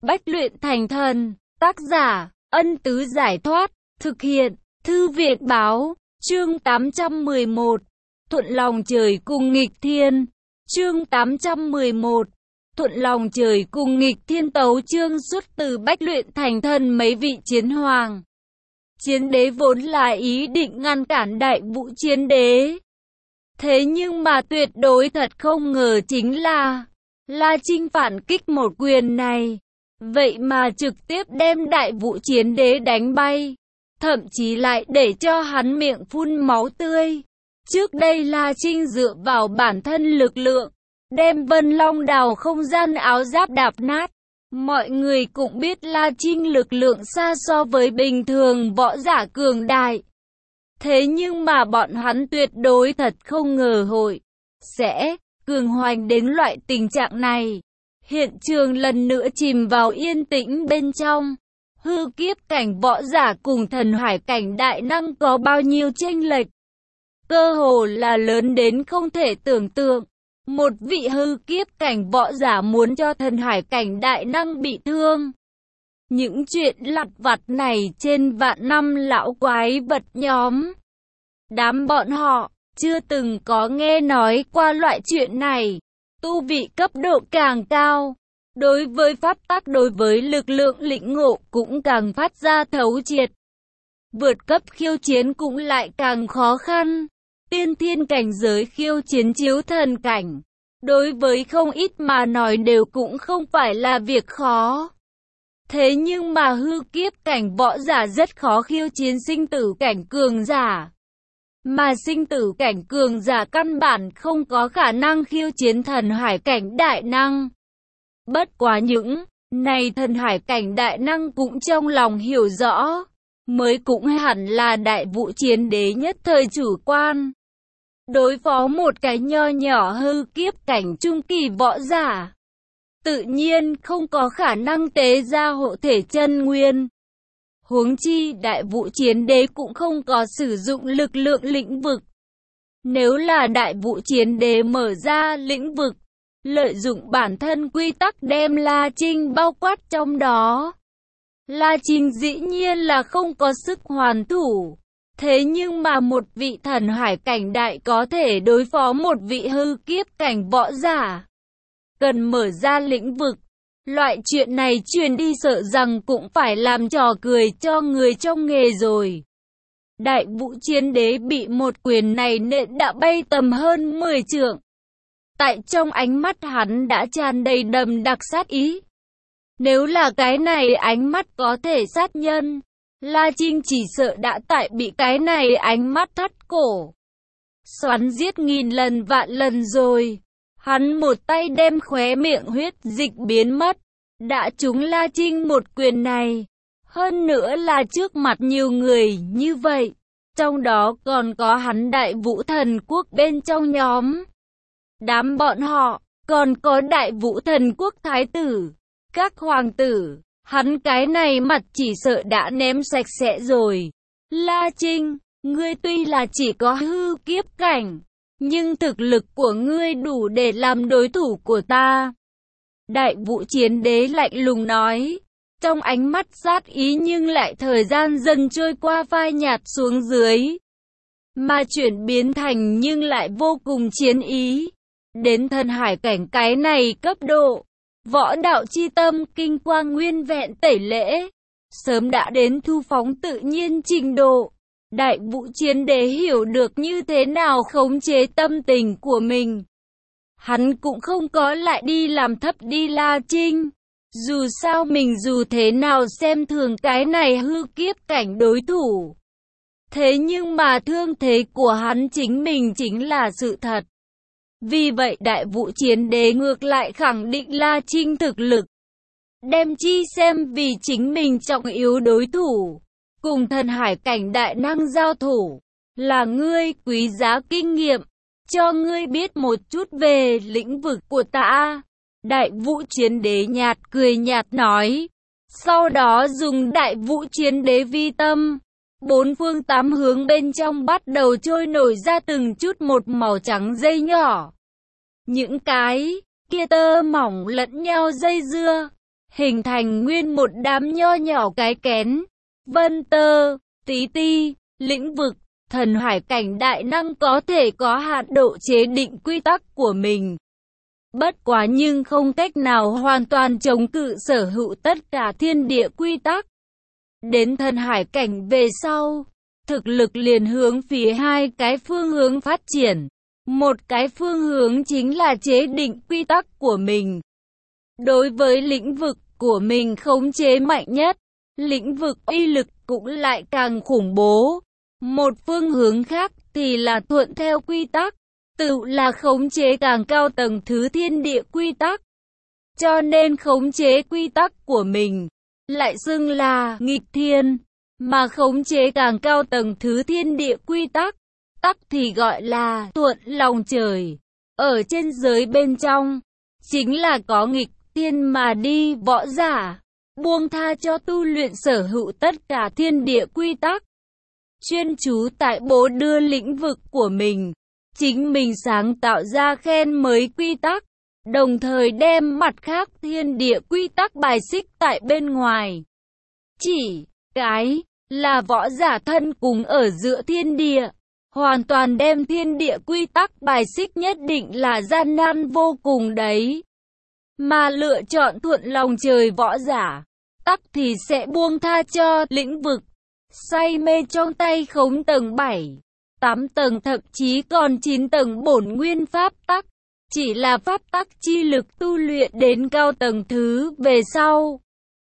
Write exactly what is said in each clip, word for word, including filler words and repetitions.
bách luyện thành thần. Tác giả, Ân Tứ Giải Thoát. Thực hiện, Thư viện Báo. Chương tám trăm mười một. Thuận lòng trời cùng nghịch thiên. Chương tám trăm mười một. Thuận lòng trời cùng nghịch thiên. Tấu chương xuất từ bách luyện thành thần mấy vị chiến hoàng. Chiến đế vốn là ý định ngăn cản Đại Vũ Chiến Đế. Thế nhưng mà tuyệt đối thật không ngờ chính là La Trinh phản kích một quyền này, vậy mà trực tiếp đem Đại Vũ Chiến Đế đánh bay, thậm chí lại để cho hắn miệng phun máu tươi. Trước đây La Trinh dựa vào bản thân lực lượng, đem Vân Long Đào không gian áo giáp đạp nát. Mọi người cũng biết La Trinh lực lượng xa so với bình thường võ giả cường đại. Thế nhưng mà bọn hắn tuyệt đối thật không ngờ hội sẽ cường hoành đến loại tình trạng này. Hiện trường lần nữa chìm vào yên tĩnh bên trong. Hư kiếp cảnh võ giả cùng thần hải cảnh đại năng có bao nhiêu chênh lệch, cơ hồ là lớn đến không thể tưởng tượng. Một vị hư kiếp cảnh võ giả muốn cho thần hải cảnh đại năng bị thương. Những chuyện lặt vặt này trên vạn năm lão quái vật nhóm, đám bọn họ chưa từng có nghe nói qua loại chuyện này. Tu vị cấp độ càng cao, đối với pháp tắc, đối với lực lượng lĩnh ngộ cũng càng phát ra thấu triệt. Vượt cấp khiêu chiến cũng lại càng khó khăn. Tiên thiên cảnh giới khiêu chiến chiếu thần cảnh, đối với không ít mà nói đều cũng không phải là việc khó. Thế nhưng mà hư kiếp cảnh võ giả rất khó khiêu chiến sinh tử cảnh cường giả. Mà sinh tử cảnh cường giả căn bản không có khả năng khiêu chiến thần hải cảnh đại năng. Bất quá những này thần hải cảnh đại năng cũng trong lòng hiểu rõ, mới cũng hẳn là Đại Vũ Chiến Đế nhất thời chủ quan. Đối phó một cái nho nhỏ hư kiếp cảnh trung kỳ võ giả, tự nhiên không có khả năng tế ra hộ thể chân nguyên. Huống chi Đại Vũ Chiến Đế cũng không có sử dụng lực lượng lĩnh vực. Nếu là Đại Vũ Chiến Đế mở ra lĩnh vực, lợi dụng bản thân quy tắc đem La Trinh bao quát trong đó, La Trinh dĩ nhiên là không có sức hoàn thủ. Thế nhưng mà một vị thần hải cảnh đại có thể đối phó một vị hư kiếp cảnh võ giả, cần mở ra lĩnh vực. Loại chuyện này truyền đi sợ rằng cũng phải làm trò cười cho người trong nghề rồi. Đại Vũ Chiến Đế bị một quyền này nện đã bay tầm hơn mười trượng. Tại trong ánh mắt hắn đã tràn đầy đậm đặc sát ý. Nếu là cái này ánh mắt có thể sát nhân, La Trinh chỉ sợ đã tại bị cái này ánh mắt thắt cổ, xoắn giết nghìn lần vạn lần rồi. Hắn một tay đem khóe miệng huyết dịch biến mất, đã trúng La Trinh một quyền này. Hơn nữa là trước mặt nhiều người như vậy, trong đó còn có hắn Đại Vũ Thần Quốc bên trong nhóm. Đám bọn họ, còn có Đại Vũ Thần Quốc thái tử, các hoàng tử. Hắn cái này mặt chỉ sợ đã ném sạch sẽ rồi. La Trinh, ngươi tuy là chỉ có hư kiếp cảnh, nhưng thực lực của ngươi đủ để làm đối thủ của ta. Đại Vũ Chiến Đế lạnh lùng nói, trong ánh mắt sát ý nhưng lại thời gian dần trôi qua phai nhạt xuống dưới, mà chuyển biến thành nhưng lại vô cùng chiến ý. Đến thần hải cảnh cái này cấp độ, võ đạo chi tâm kinh quang nguyên vẹn tẩy lễ, sớm đã đến thu phóng tự nhiên trình độ. Đại Vũ Chiến Đế hiểu được như thế nào khống chế tâm tình của mình. Hắn cũng không có lại đi làm thấp đi La Trinh. Dù sao mình dù thế nào xem thường cái này hư kiếp cảnh đối thủ, thế nhưng mà thương thế của hắn chính mình chính là sự thật. Vì vậy Đại Vũ Chiến Đế ngược lại khẳng định La Trinh thực lực, đem chi xem vì chính mình trọng yếu đối thủ. Cùng thần hải cảnh đại năng giao thủ, là ngươi quý giá kinh nghiệm, cho ngươi biết một chút về lĩnh vực của ta. Đại Vũ Chiến Đế nhạt cười nhạt nói, sau đó dùng Đại Vũ Chiến Đế vi tâm, bốn phương tám hướng bên trong bắt đầu trôi nổi ra từng chút một màu trắng dây nhỏ. Những cái kia tơ mỏng lẫn nhau dây dưa, hình thành nguyên một đám nho nhỏ cái kén, vân tơ, tí ti, lĩnh vực. Thần hải cảnh đại năng có thể có hạn độ chế định quy tắc của mình. Bất quá nhưng không cách nào hoàn toàn chống cự sở hữu tất cả thiên địa quy tắc. Đến thần hải cảnh về sau, thực lực liền hướng phía hai cái phương hướng phát triển. Một cái phương hướng chính là chế định quy tắc của mình. Đối với lĩnh vực của mình khống chế mạnh nhất, lĩnh vực uy lực cũng lại càng khủng bố. Một phương hướng khác thì là thuận theo quy tắc, tự là khống chế càng cao tầng thứ thiên địa quy tắc. Cho nên khống chế quy tắc của mình, lại xưng là nghịch thiên, mà khống chế càng cao tầng thứ thiên địa quy tắc, tắc thì gọi là thuận lòng trời. Ở trên giới bên trong, chính là có nghịch thiên mà đi võ giả, buông tha cho tu luyện sở hữu tất cả thiên địa quy tắc. Chuyên chú tại bố đưa lĩnh vực của mình, chính mình sáng tạo ra khen mới quy tắc, đồng thời đem mặt khác thiên địa quy tắc bài xích tại bên ngoài. Chỉ cái là võ giả thân cùng ở giữa thiên địa, hoàn toàn đem thiên địa quy tắc bài xích nhất định là gian nan vô cùng đấy. Mà lựa chọn thuận lòng trời võ giả, tắc thì sẽ buông tha cho lĩnh vực, say mê trong tay khống tầng bảy, tám tầng thậm chí còn chín tầng bổn nguyên pháp tắc. Chỉ là pháp tắc chi lực tu luyện đến cao tầng thứ về sau,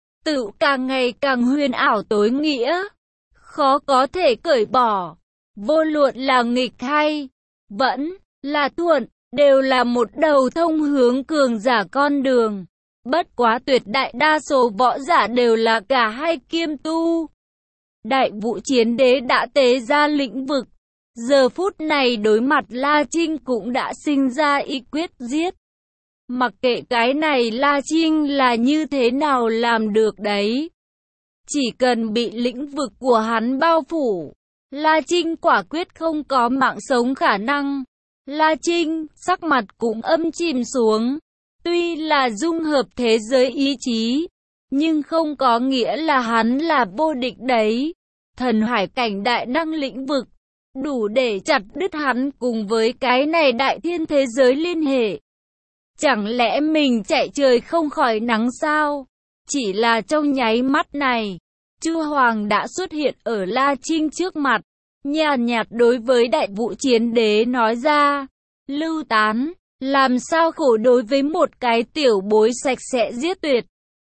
tự càng ngày càng huyền ảo tối nghĩa, khó có thể cởi bỏ. Vô luận là nghịch hay vẫn là thuận, đều là một đầu thông hướng cường giả con đường. Bất quá tuyệt đại đa số võ giả đều là cả hai kiêm tu. Đại Vũ Chiến Đế đã tế ra lĩnh vực. Giờ phút này đối mặt La Trinh cũng đã sinh ra ý quyết giết. Mặc kệ cái này La Trinh là như thế nào làm được đấy. Chỉ cần bị lĩnh vực của hắn bao phủ, La Trinh quả quyết không có mạng sống khả năng. La Trinh, sắc mặt cũng âm chìm xuống. Tuy là dung hợp thế giới ý chí, nhưng không có nghĩa là hắn là vô địch đấy. Thần hải cảnh đại năng lĩnh vực, đủ để chặt đứt hắn cùng với cái này đại thiên thế giới liên hệ. Chẳng lẽ mình chạy trời không khỏi nắng sao? Chỉ là trong nháy mắt này, Chu Hoàng đã xuất hiện ở La Trinh trước mặt, nhàn nhạt đối với Đại Vũ Chiến Đế nói ra, Lưu Tán, làm sao khổ đối với một cái tiểu bối sạch sẽ giết tuyệt.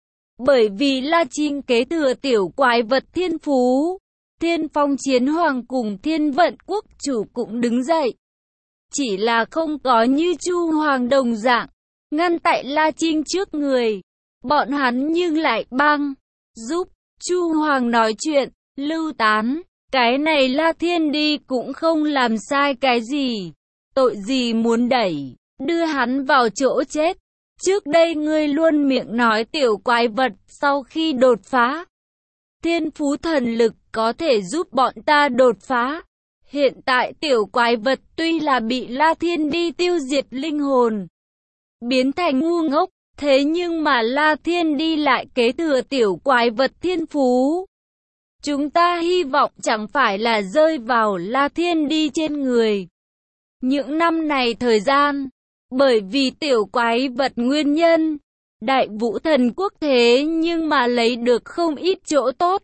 Bởi vì La Trinh kế thừa tiểu quái vật thiên phú, Thiên Phong Chiến Hoàng cùng Thiên Vận Quốc chủ cũng đứng dậy. Chỉ là không có như Chu Hoàng đồng dạng, ngăn tại La Trinh trước người. Bọn hắn nhưng lại băng, giúp Chu Hoàng nói chuyện, Lưu Tán, cái này La Thiên đi cũng không làm sai cái gì. Tội gì muốn đẩy, đưa hắn vào chỗ chết. Trước đây ngươi luôn miệng nói tiểu quái vật sau khi đột phá, thiên phú thần lực có thể giúp bọn ta đột phá. Hiện tại tiểu quái vật tuy là bị La Thiên đi tiêu diệt linh hồn, biến thành ngu ngốc, thế nhưng mà La Thiên đi lại kế thừa tiểu quái vật thiên phú. Chúng ta hy vọng chẳng phải là rơi vào La Thiên đi trên người. Những năm này thời gian, bởi vì tiểu quái vật nguyên nhân, Đại Vũ Thần Quốc thế nhưng mà lấy được không ít chỗ tốt.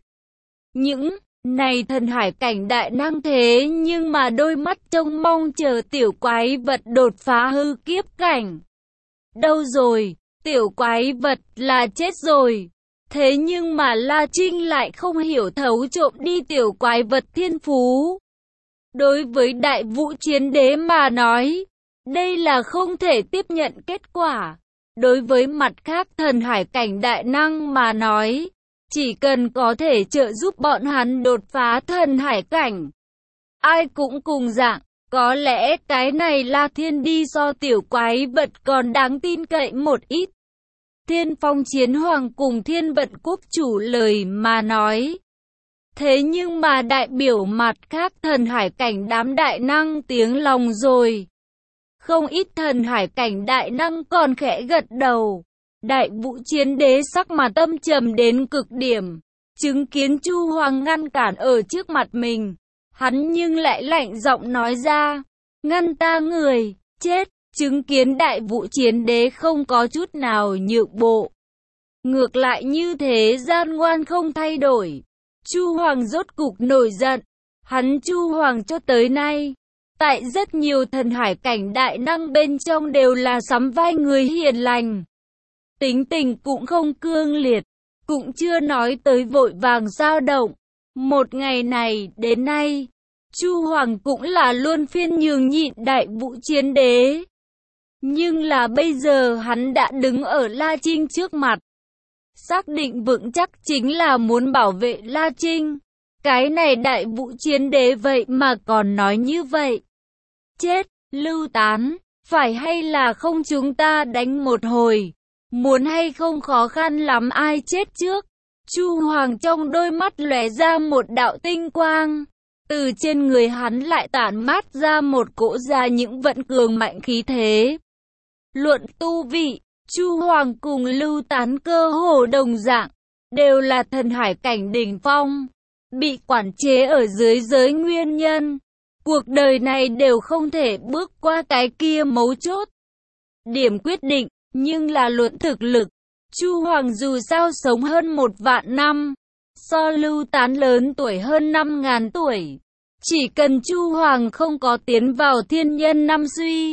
Những này thần hải cảnh đại năng thế nhưng mà đôi mắt trông mong chờ tiểu quái vật đột phá hư kiếp cảnh. Đâu rồi, tiểu quái vật là chết rồi. Thế nhưng mà La Trinh lại không hiểu thấu trộm đi tiểu quái vật thiên phú. Đối với Đại Vũ Chiến Đế mà nói, đây là không thể tiếp nhận kết quả. Đối với mặt khác thần hải cảnh đại năng mà nói, chỉ cần có thể trợ giúp bọn hắn đột phá thần hải cảnh, ai cũng cùng dạng. Có lẽ cái này La Thiên đi do tiểu quái vật còn đáng tin cậy một ít. Thiên Phong Chiến Hoàng cùng Thiên Vận Quốc chủ lời mà nói. Thế nhưng mà đại biểu mặt khác thần hải cảnh đám đại năng tiếng lòng rồi. Không ít thần hải cảnh đại năng còn khẽ gật đầu. Đại Vũ Chiến Đế sắc mặt âm trầm đến cực điểm, chứng kiến Chu Hoàng ngăn cản ở trước mặt mình, hắn nhưng lại lạnh giọng nói ra, ngăn ta người, chết, chứng kiến Đại Vũ Chiến Đế không có chút nào nhượng bộ. Ngược lại như thế gian ngoan không thay đổi, Chu Hoàng rốt cục nổi giận, hắn Chu Hoàng cho tới nay, tại rất nhiều thần hải cảnh đại năng bên trong đều là sắm vai người hiền lành. Tính tình cũng không cương liệt, cũng chưa nói tới vội vàng dao động. Một ngày này đến nay, Chu Hoàng cũng là luôn phiên nhường nhịn Đại Vũ Chiến Đế. Nhưng là bây giờ hắn đã đứng ở La Trinh trước mặt. Xác định vững chắc chính là muốn bảo vệ La Trinh. Cái này Đại Vũ Chiến Đế vậy mà còn nói như vậy. Chết, Lưu Tán, phải hay là không chúng ta đánh một hồi? Muốn hay không khó khăn lắm ai chết trước? Chu Hoàng trong đôi mắt lóe ra một đạo tinh quang. Từ trên người hắn lại tản mát ra một cỗ ra những vận cường mạnh khí thế. Luận tu vị, Chu Hoàng cùng Lưu Tán cơ hồ đồng dạng, đều là thần hải cảnh đỉnh phong, bị quản chế ở dưới giới nguyên nhân. Cuộc đời này đều không thể bước qua cái kia mấu chốt. Điểm quyết định, nhưng là luận thực lực. Chu Hoàng dù sao sống hơn một vạn năm, so Lưu Tán lớn tuổi hơn năm ngàn tuổi. Chỉ cần Chu Hoàng không có tiến vào thiên nhân năm suy,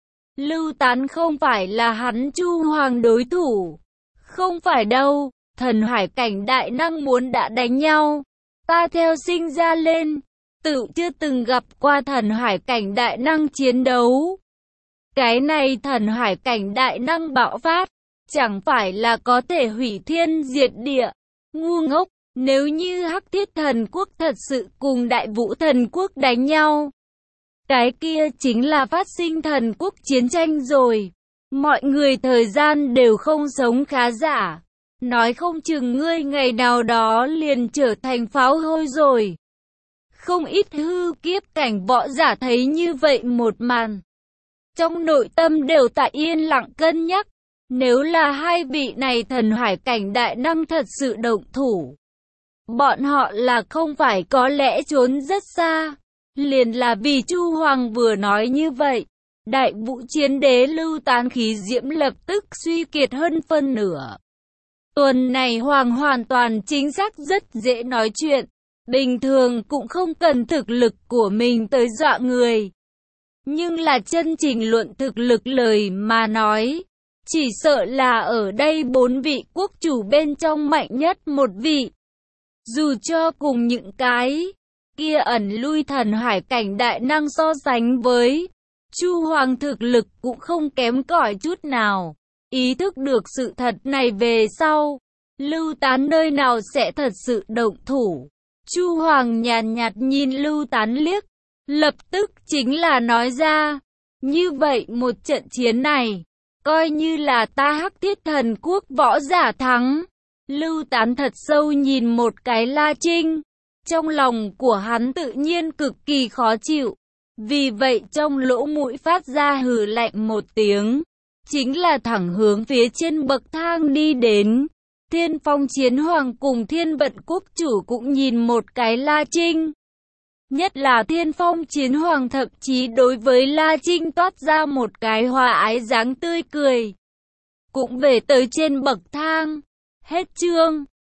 Lưu Tán không phải là hắn Chu Hoàng đối thủ. Không phải đâu, thần hải cảnh đại năng muốn đã đánh nhau. Ta theo sinh ra lên, tự chưa từng gặp qua thần hải cảnh đại năng chiến đấu. Cái này thần hải cảnh đại năng bạo phát, chẳng phải là có thể hủy thiên diệt địa. Ngu ngốc, nếu như Hắc Thiết Thần Quốc thật sự cùng Đại Vũ Thần Quốc đánh nhau, cái kia chính là phát sinh thần quốc chiến tranh rồi. Mọi người thời gian đều không sống khá giả. Nói không chừng ngươi ngày nào đó liền trở thành pháo hôi rồi. Không ít hư kiếp cảnh võ giả thấy như vậy một màn, trong nội tâm đều tại yên lặng cân nhắc. Nếu là hai vị này thần hải cảnh đại năng thật sự động thủ, bọn họ là không phải có lẽ trốn rất xa. Liền là vì Chu Hoàng vừa nói như vậy, Đại Vũ Chiến Đế Lưu Tán khí diễm lập tức suy kiệt hơn phân nửa. Tuần này Hoàng hoàn toàn chính xác rất dễ nói chuyện, bình thường cũng không cần thực lực của mình tới dọa người. Nhưng là chân trình luận thực lực lời mà nói, chỉ sợ là ở đây bốn vị quốc chủ bên trong mạnh nhất một vị. Dù cho cùng những cái kia ẩn lui thần hải cảnh đại năng so sánh với, Chu Hoàng thực lực cũng không kém cỏi chút nào. Ý thức được sự thật này về sau, Lưu Tán nơi nào sẽ thật sự động thủ. Chu Hoàng nhàn nhạt nhìn Lưu Tán liếc, lập tức chính là nói ra, như vậy một trận chiến này, coi như là ta Hắc Thiết Thần Quốc võ giả thắng. Lưu Tán thật sâu nhìn một cái La Trinh, trong lòng của hắn tự nhiên cực kỳ khó chịu. Vì vậy trong lỗ mũi phát ra hừ lạnh một tiếng, chính là thẳng hướng phía trên bậc thang đi đến. Thiên Phong Chiến Hoàng cùng Thiên Vận Quốc chủ cũng nhìn một cái La Trinh. Nhất là Thiên Phong Chiến Hoàng thậm chí đối với La Trinh toát ra một cái hòa ái dáng tươi cười. Cũng về tới trên bậc thang. Hết chương.